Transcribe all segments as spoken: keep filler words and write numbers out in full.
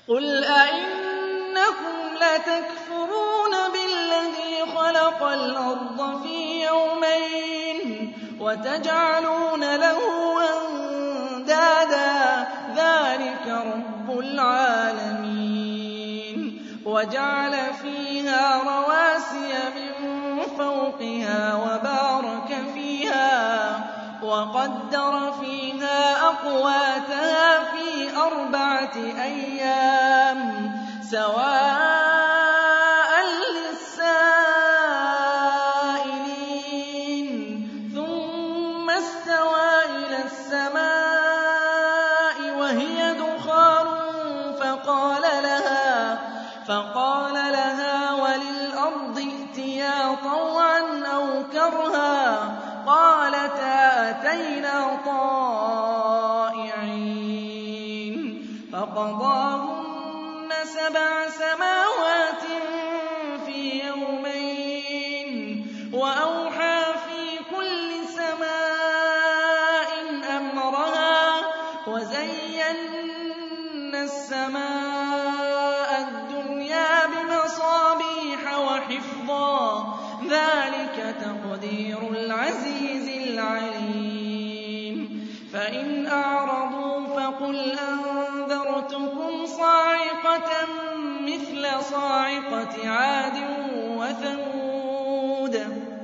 قُلْ أَئِنَّكُمْ لَتَكْفُرُونَ بِالَّذِي خَلَقَ الْأَرْضَ فِي يَوْمَيْنِ وَتَجْعَلُونَ لَهُ أَندَادًا ذَٰلِكَ رَبُّ الْعَالَمِينَ وَجَعَلَ فِيهَا رَوَاسِيَ مِن فَوْقِهَا وَبَارَكَ فِيهَا وَقَدَّرَ فِيهَا أَقْوَاتَهَا فِي أَرْبَعَةِ أَيَّامٍ سَوَاءً لِّلسَّائِلِينَ ثُمَّ اسْتَوَىٰ إِلَى السَّمَاءِ وَهِيَ دُخَانٌ فَقَالَ لَهَا فقال لها وَلِلْأَرْضِ ائْتِيَا طَوْعًا أَوْ كَرْهًا قَالَتَا أَتَيْنَا طَائِعِينَ فَقَضَاهُنَّ سَبْعَ سَمَاوَاتٍ فِي يَوْمَيْنِ وَأَوْحَىٰ فِي كُلِّ سَمَاءٍ أَمْرَهَا وَزَيَّنَّا السَّمَاءَ الدُّنْيَا بِمَصَابِيحَ وَحِفْظًا ۚ ذَٰلِكَ تَقْدِيرُ الْعَزِيزِ الْعَلِيمِ فَإِنْ أَعْرَضُوا فَقُلْ أَنذَرْتُكُمْ صَاعِقَةً مِّثْلَ صَاعِقَةِ عَادٍ وَثَمُودَ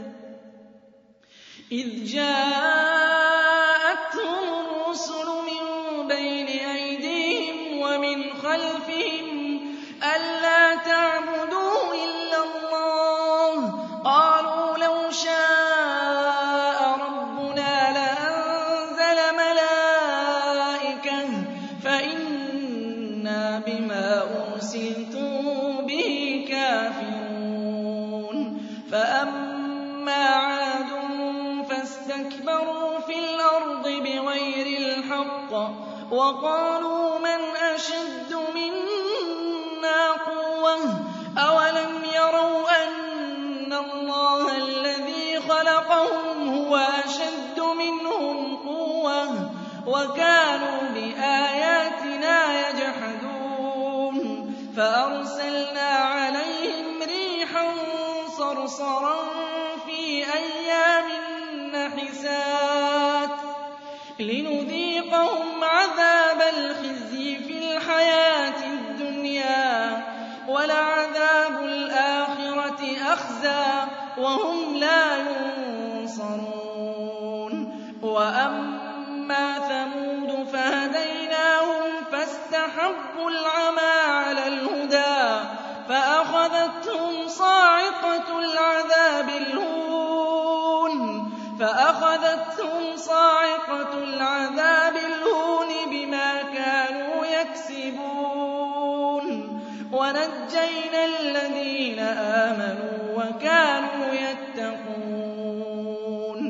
إِذْ جَاءَتْهُمُ الرُّسُلُ مِن بَيْنِ أَيْدِيهِمْ وَمِنْ خَلْفِهِمْ أَلَّا تَعْبُدُوا إِلَّا اللَّهَ قَالُوا لَوْ شَاءَ رَبُّنَا لَأَنزَلَ مَلَائِكَةً فَإِنَّا بِمَا أُرْسِلْتُم بِهِ كَافِرُونَ فَأَمَّا عَادٌ فَاسْتَكْبَرُوا فِي الْأَرْضِ بِغَيْرِ الْحَقِّ وَقَالُوا مَنْ أَشَدُّ مِنَّا قُوَّةً أَوَلَمْ يَرَوْا أَنَّ اللَّهَ الَّذِي خَلَقَهُمْ هُوَ أَشَدُّ مِنْهُمْ قُوَّةً وَكَانُوا بِآيَاتِنَا يَجْحَدُونَ فَأَرْسَلْنَا عَلَيْهِمْ رِيحًا صَرْصَرًا فِي أَيَّامٍ نَّحِسَاتٍ لِنُذِيقَهُمْ عَذَابَ الْخِزْيِ فِي الْحَيَاةِ الدُّنْيَا وَلَعَذَابُ الْآخِرَةِ أَخْزَىٰ وَهُمْ لَا يُنصَرُونَ وَأَمَّا ثَمُودُ فَهَدَيْنَاهُمْ فَاسْتَحَبُّوا الْعَمَىٰ عَلَى الْهُدَىٰ فَأَخَذَتْهُمْ صَاعِقَةُ الْعَذَابِ الْهُونِ فَأَخَذَتْهُمْ صَاعِقَةُ الْعَذَابِ الْهُونِ بِمَا كَانُوا يَكْسِبُونَ وَنَجَّيْنَا الَّذِينَ آمَنُوا وَكَانُوا يَتَّقُونَ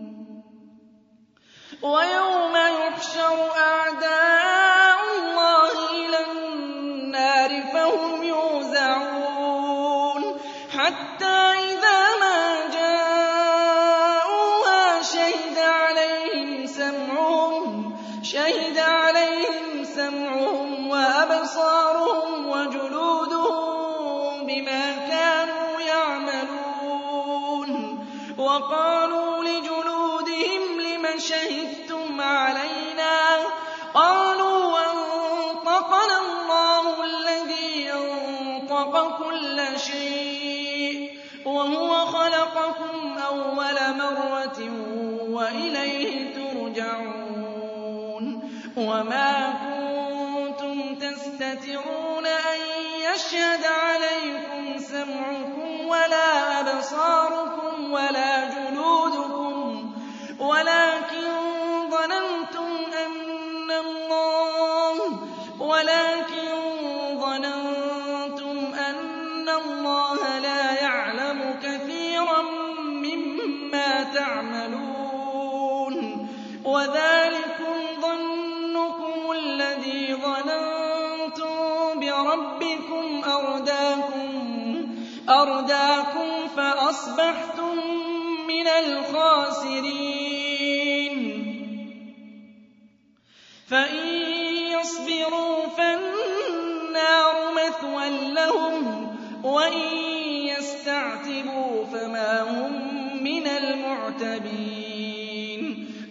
وَيَوْمَ يُحْشَرُ أَعْدَاءُ اللَّهِ إِلَى النَّارِ فَهُمْ يُوزَعُونَ حَتَّىٰ إِذَا مَا جَاءُوهَا شَهِدَ عَلَيْهِمْ سَمْعُهُمْ وَأَبْصَارُهُمْ وَجُلُودُهُم بِمَا كَانُوا يَعْمَلُونَ وَقَالُوا لِجُلُودِهِمْ لِمَ شَهِدتُّمْ عَلَيْنَا قَالُوا أَنطَقَنَا اللَّهُ الَّذِي أَنطَقَ كُلَّ شَيْءٍ وَهُوَ خَلَقَكُمْ أَوَّلَ مَرَّةٍ وَإِلَيْهِ تُرْجَعُونَ وَمَا كُنتُمْ تَسْتَتِرُونَ أَن يَشْهَدَ عَلَيْكُمْ سَمْعُكُمْ وَلَا أَبْصَارُكُمْ وَلَا جُلُودُكُمْ وَلَٰكِن ظَنَنتُمْ أَنَّ اللَّهَ وَلَٰكِن ظَنَنتُمْ أَنَّ اللَّهَ لَا يَعْلَمُ كَثِيرًا مِّمَّا تَعْمَلُونَ وَذَٰلِكُمْ ظَنُّكُمُ الَّذِي ظَنَنتُم بِرَبِّكُمْ أَرْدَاكُمْ فَأَصْبَحْتُم مِّنَ الْخَاسِرِينَ فَإِن يَصْبِرُوا فَالنَّارُ مِنَ الْمُعْتَبِينَ